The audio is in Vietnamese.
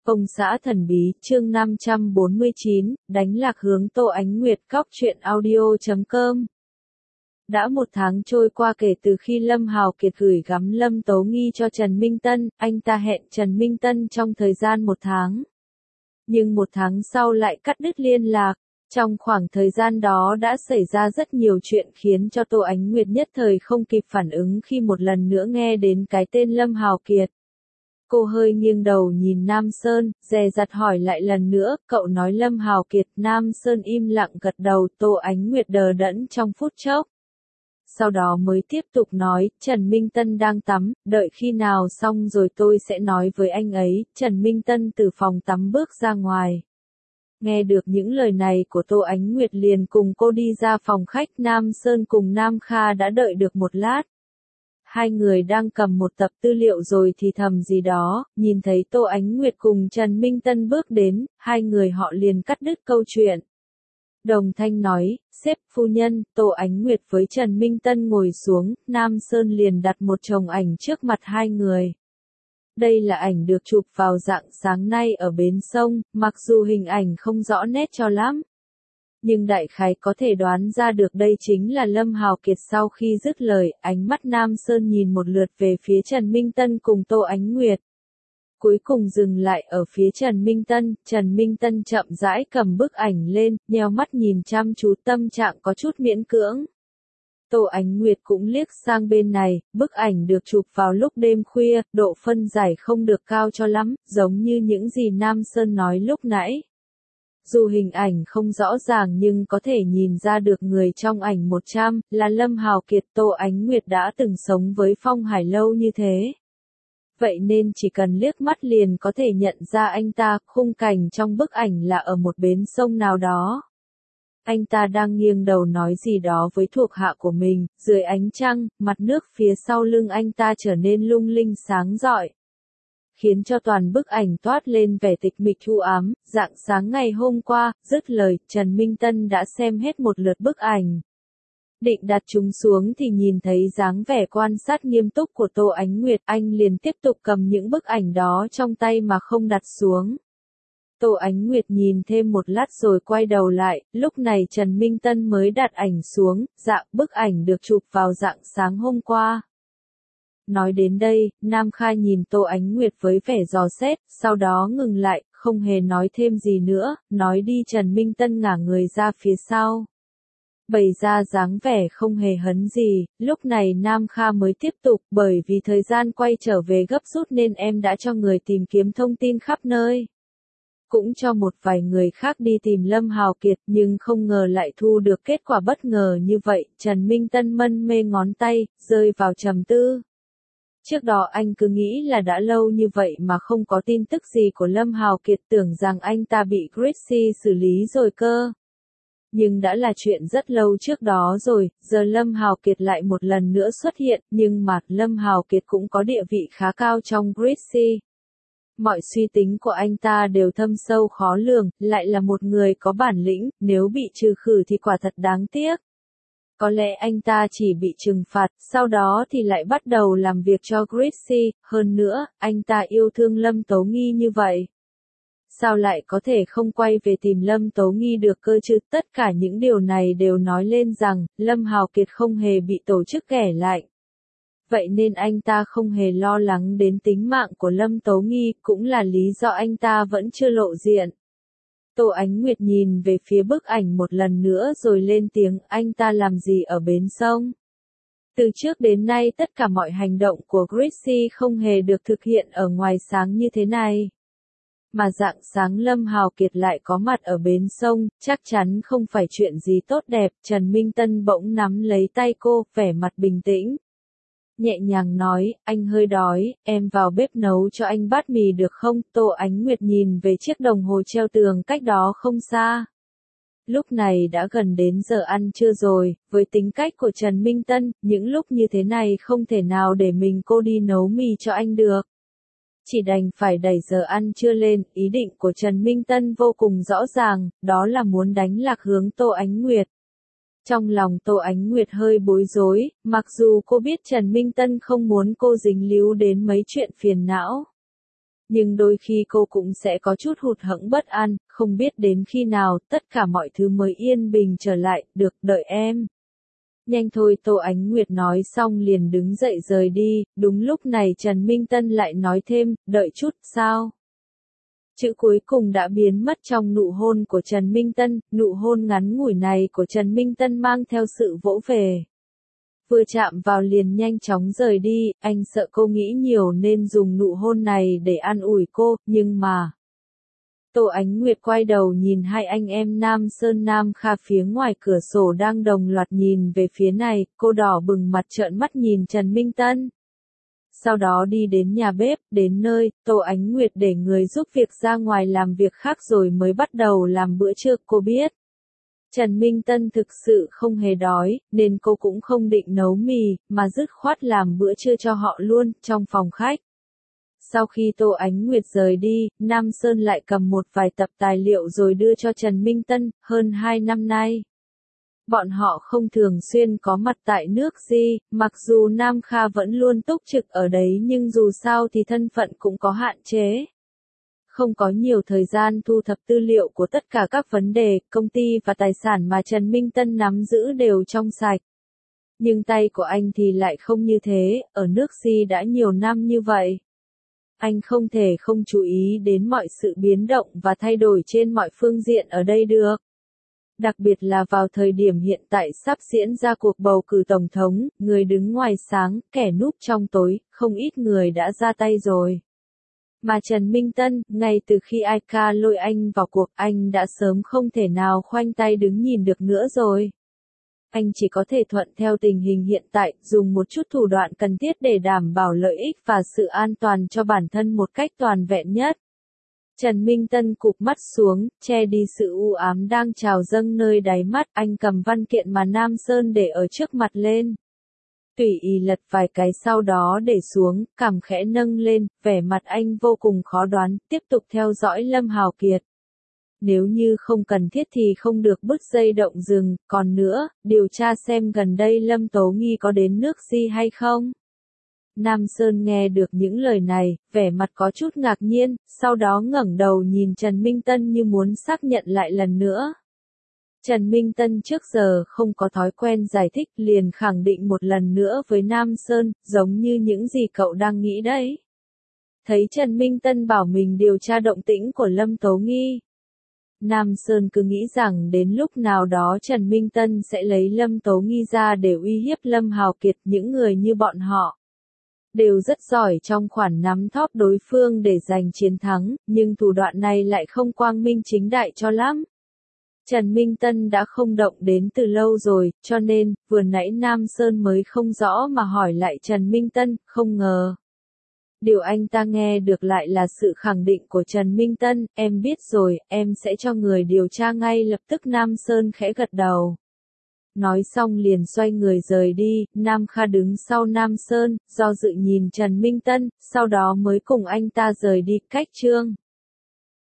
Công xã thần bí, chương 549, đánh lạc hướng Tô Ánh Nguyệt. Cóc truyện audio.com. Đã 1 tháng trôi qua kể từ khi Lâm Hào Kiệt gửi gắm Lâm Tố Nghi cho Trần Minh Tân, anh ta hẹn Trần Minh Tân trong thời gian 1 tháng. Nhưng 1 tháng sau lại cắt đứt liên lạc. Trong khoảng thời gian đó đã xảy ra rất nhiều chuyện khiến cho Tô Ánh Nguyệt nhất thời không kịp phản ứng khi một lần nữa nghe đến cái tên Lâm Hào Kiệt. Cô hơi nghiêng đầu nhìn Nam Sơn, dè dặt hỏi lại lần nữa, cậu nói Lâm Hào Kiệt. Nam Sơn im lặng gật đầu. Tô Ánh Nguyệt đờ đẫn trong phút chốc. Sau đó mới tiếp tục nói, Trần Minh Tân đang tắm, đợi khi nào xong rồi tôi sẽ nói với anh ấy. Trần Minh Tân từ phòng tắm bước ra ngoài. Nghe được những lời này của Tô Ánh Nguyệt liền cùng cô đi ra phòng khách. Nam Sơn cùng Nam Kha đã đợi được một lát. Hai người đang cầm một tập tư liệu rồi thì thầm gì đó, nhìn thấy Tô Ánh Nguyệt cùng Trần Minh Tân bước đến, hai người họ liền cắt đứt câu chuyện. Đồng thanh nói, sếp phu nhân. Tô Ánh Nguyệt với Trần Minh Tân ngồi xuống, Nam Sơn liền đặt một chồng ảnh trước mặt hai người. Đây là ảnh được chụp vào rạng sáng nay ở bến sông, mặc dù hình ảnh không rõ nét cho lắm. Nhưng đại khái có thể đoán ra được đây chính là Lâm Hào Kiệt. Sau khi dứt lời, ánh mắt Nam Sơn nhìn một lượt về phía Trần Minh Tân cùng Tô Ánh Nguyệt. Cuối cùng dừng lại ở phía Trần Minh Tân. Trần Minh Tân chậm rãi cầm bức ảnh lên, nheo mắt nhìn chăm chú, tâm trạng có chút miễn cưỡng. Tô Ánh Nguyệt cũng liếc sang bên này, bức ảnh được chụp vào lúc đêm khuya, độ phân giải không được cao cho lắm, giống như những gì Nam Sơn nói lúc nãy. Dù hình ảnh không rõ ràng nhưng có thể nhìn ra được người trong ảnh 100 là Lâm Hào Kiệt. Tô Ánh Nguyệt đã từng sống với Phong Hải lâu như thế. Vậy nên chỉ cần liếc mắt liền có thể nhận ra anh ta. Khung cảnh trong bức ảnh là ở một bến sông nào đó. Anh ta đang nghiêng đầu nói gì đó với thuộc hạ của mình, dưới ánh trăng, mặt nước phía sau lưng anh ta trở nên lung linh sáng rọi, khiến cho toàn bức ảnh toát lên vẻ tịch mịch u ám. Rạng sáng ngày hôm qua, dứt lời, Trần Minh Tân đã xem hết một lượt bức ảnh. Định đặt chúng xuống thì nhìn thấy dáng vẻ quan sát nghiêm túc của Tô Ánh Nguyệt, anh liền tiếp tục cầm những bức ảnh đó trong tay mà không đặt xuống. Tô Ánh Nguyệt nhìn thêm một lát rồi quay đầu lại, lúc này Trần Minh Tân mới đặt ảnh xuống. Dạ, bức ảnh được chụp vào rạng sáng hôm qua. Nói đến đây, Nam Kha nhìn Tô Ánh Nguyệt với vẻ dò xét, sau đó ngừng lại, không hề nói thêm gì nữa. Nói đi. Trần Minh Tân ngả người ra phía sau, bày ra dáng vẻ không hề hấn gì. Lúc này Nam Kha mới tiếp tục, bởi vì thời gian quay trở về gấp rút nên em đã cho người tìm kiếm thông tin khắp nơi. Cũng cho một vài người khác đi tìm Lâm Hào Kiệt, nhưng không ngờ lại thu được kết quả bất ngờ như vậy. Trần Minh Tân mân mê ngón tay, rơi vào trầm tư. Trước đó anh cứ nghĩ là đã lâu như vậy mà không có tin tức gì của Lâm Hào Kiệt, tưởng rằng anh ta bị Chrissy xử lý rồi cơ. Nhưng đã là chuyện rất lâu trước đó rồi, giờ Lâm Hào Kiệt lại một lần nữa xuất hiện, nhưng mà Lâm Hào Kiệt cũng có địa vị khá cao trong Chrissy. Mọi suy tính của anh ta đều thâm sâu khó lường, lại là một người có bản lĩnh, nếu bị trừ khử thì quả thật đáng tiếc. Có lẽ anh ta chỉ bị trừng phạt, sau đó thì lại bắt đầu làm việc cho Chrissy. Hơn nữa, anh ta yêu thương Lâm Tố Nghi như vậy. Sao lại có thể không quay về tìm Lâm Tố Nghi được cơ chứ? Tất cả những điều này đều nói lên rằng, Lâm Hào Kiệt không hề bị tổ chức kẻ lạnh. Vậy nên anh ta không hề lo lắng đến tính mạng của Lâm Tố Nghi, cũng là lý do anh ta vẫn chưa lộ diện. Tô Ánh Nguyệt nhìn về phía bức ảnh một lần nữa rồi lên tiếng, anh ta làm gì ở bến sông? Từ trước đến nay tất cả mọi hành động của Chrissy không hề được thực hiện ở ngoài sáng như thế này. Mà rạng sáng Lâm Hào Kiệt lại có mặt ở bến sông, chắc chắn không phải chuyện gì tốt đẹp. Trần Minh Tân bỗng nắm lấy tay cô, vẻ mặt bình tĩnh. Nhẹ nhàng nói, anh hơi đói, em vào bếp nấu cho anh bát mì được không? Tô Ánh Nguyệt nhìn về chiếc đồng hồ treo tường cách đó không xa. Lúc này đã gần đến giờ ăn trưa rồi, với tính cách của Trần Minh Tân, những lúc như thế này không thể nào để mình cô đi nấu mì cho anh được. Chỉ đành phải đẩy giờ ăn trưa lên. Ý định của Trần Minh Tân vô cùng rõ ràng, đó là muốn đánh lạc hướng Tô Ánh Nguyệt. Trong lòng Tô Ánh Nguyệt hơi bối rối, mặc dù cô biết Trần Minh Tân không muốn cô dính líu đến mấy chuyện phiền não. Nhưng đôi khi cô cũng sẽ có chút hụt hẫng bất an, không biết đến khi nào tất cả mọi thứ mới yên bình trở lại, được, đợi em. Nhanh thôi, Tô Ánh Nguyệt nói xong liền đứng dậy rời đi, đúng lúc này Trần Minh Tân lại nói thêm, đợi chút, sao? Chữ cuối cùng đã biến mất trong nụ hôn của Trần Minh Tân, nụ hôn ngắn ngủi này của Trần Minh Tân mang theo sự vỗ về. Vừa chạm vào liền nhanh chóng rời đi, anh sợ cô nghĩ nhiều nên dùng nụ hôn này để an ủi cô, nhưng mà... Tô Ánh Nguyệt quay đầu nhìn hai anh em Nam Sơn Nam Kha phía ngoài cửa sổ đang đồng loạt nhìn về phía này, cô đỏ bừng mặt trợn mắt nhìn Trần Minh Tân. Sau đó đi đến nhà bếp, đến nơi, Tô Ánh Nguyệt để người giúp việc ra ngoài làm việc khác rồi mới bắt đầu làm bữa trưa, cô biết. Trần Minh Tân thực sự không hề đói, nên cô cũng không định nấu mì, mà dứt khoát làm bữa trưa cho họ luôn, trong phòng khách. Sau khi Tô Ánh Nguyệt rời đi, Nam Sơn lại cầm một vài tập tài liệu rồi đưa cho Trần Minh Tân, hơn 2 năm nay. Bọn họ không thường xuyên có mặt tại nước Di, mặc dù Nam Kha vẫn luôn túc trực ở đấy nhưng dù sao thì thân phận cũng có hạn chế. Không có nhiều thời gian thu thập tư liệu của tất cả các vấn đề, công ty và tài sản mà Trần Minh Tân nắm giữ đều trong sạch. Nhưng tay của anh thì lại không như thế, ở nước Di đã nhiều năm như vậy. Anh không thể không chú ý đến mọi sự biến động và thay đổi trên mọi phương diện ở đây được. Đặc biệt là vào thời điểm hiện tại sắp diễn ra cuộc bầu cử tổng thống, người đứng ngoài sáng, kẻ núp trong tối, không ít người đã ra tay rồi. Mà Trần Minh Tân, ngay từ khi Aika lôi anh vào cuộc, anh đã sớm không thể nào khoanh tay đứng nhìn được nữa rồi. Anh chỉ có thể thuận theo tình hình hiện tại, dùng một chút thủ đoạn cần thiết để đảm bảo lợi ích và sự an toàn cho bản thân một cách toàn vẹn nhất. Trần Minh Tân cụp mắt xuống, che đi sự u ám đang trào dâng nơi đáy mắt, anh cầm văn kiện mà Nam Sơn để ở trước mặt lên. Tùy ý lật vài cái sau đó để xuống, cằm khẽ nâng lên, vẻ mặt anh vô cùng khó đoán, tiếp tục theo dõi Lâm Hào Kiệt. Nếu như không cần thiết thì không được bứt dây động rừng, còn nữa, điều tra xem gần đây Lâm Tố Nghi có đến nước Di hay không. Nam Sơn nghe được những lời này, vẻ mặt có chút ngạc nhiên, sau đó ngẩng đầu nhìn Trần Minh Tân như muốn xác nhận lại lần nữa. Trần Minh Tân trước giờ không có thói quen giải thích, liền khẳng định một lần nữa với Nam Sơn, giống như những gì cậu đang nghĩ đấy. Thấy Trần Minh Tân bảo mình điều tra động tĩnh của Lâm Tố Nghi. Nam Sơn cứ nghĩ rằng đến lúc nào đó Trần Minh Tân sẽ lấy Lâm Tố Nghi ra để uy hiếp Lâm Hào Kiệt, những người như bọn họ. Đều rất giỏi trong khoản nắm thóp đối phương để giành chiến thắng, nhưng thủ đoạn này lại không quang minh chính đại cho lắm. Trần Minh Tân đã không động đến từ lâu rồi, cho nên, vừa nãy Nam Sơn mới không rõ mà hỏi lại Trần Minh Tân, không ngờ. Điều anh ta nghe được lại là sự khẳng định của Trần Minh Tân, em biết rồi, em sẽ cho người điều tra ngay lập tức. Nam Sơn khẽ gật đầu. Nói xong liền xoay người rời đi, Nam Kha đứng sau Nam Sơn, do dự nhìn Trần Minh Tân, sau đó mới cùng anh ta rời đi, cách chương.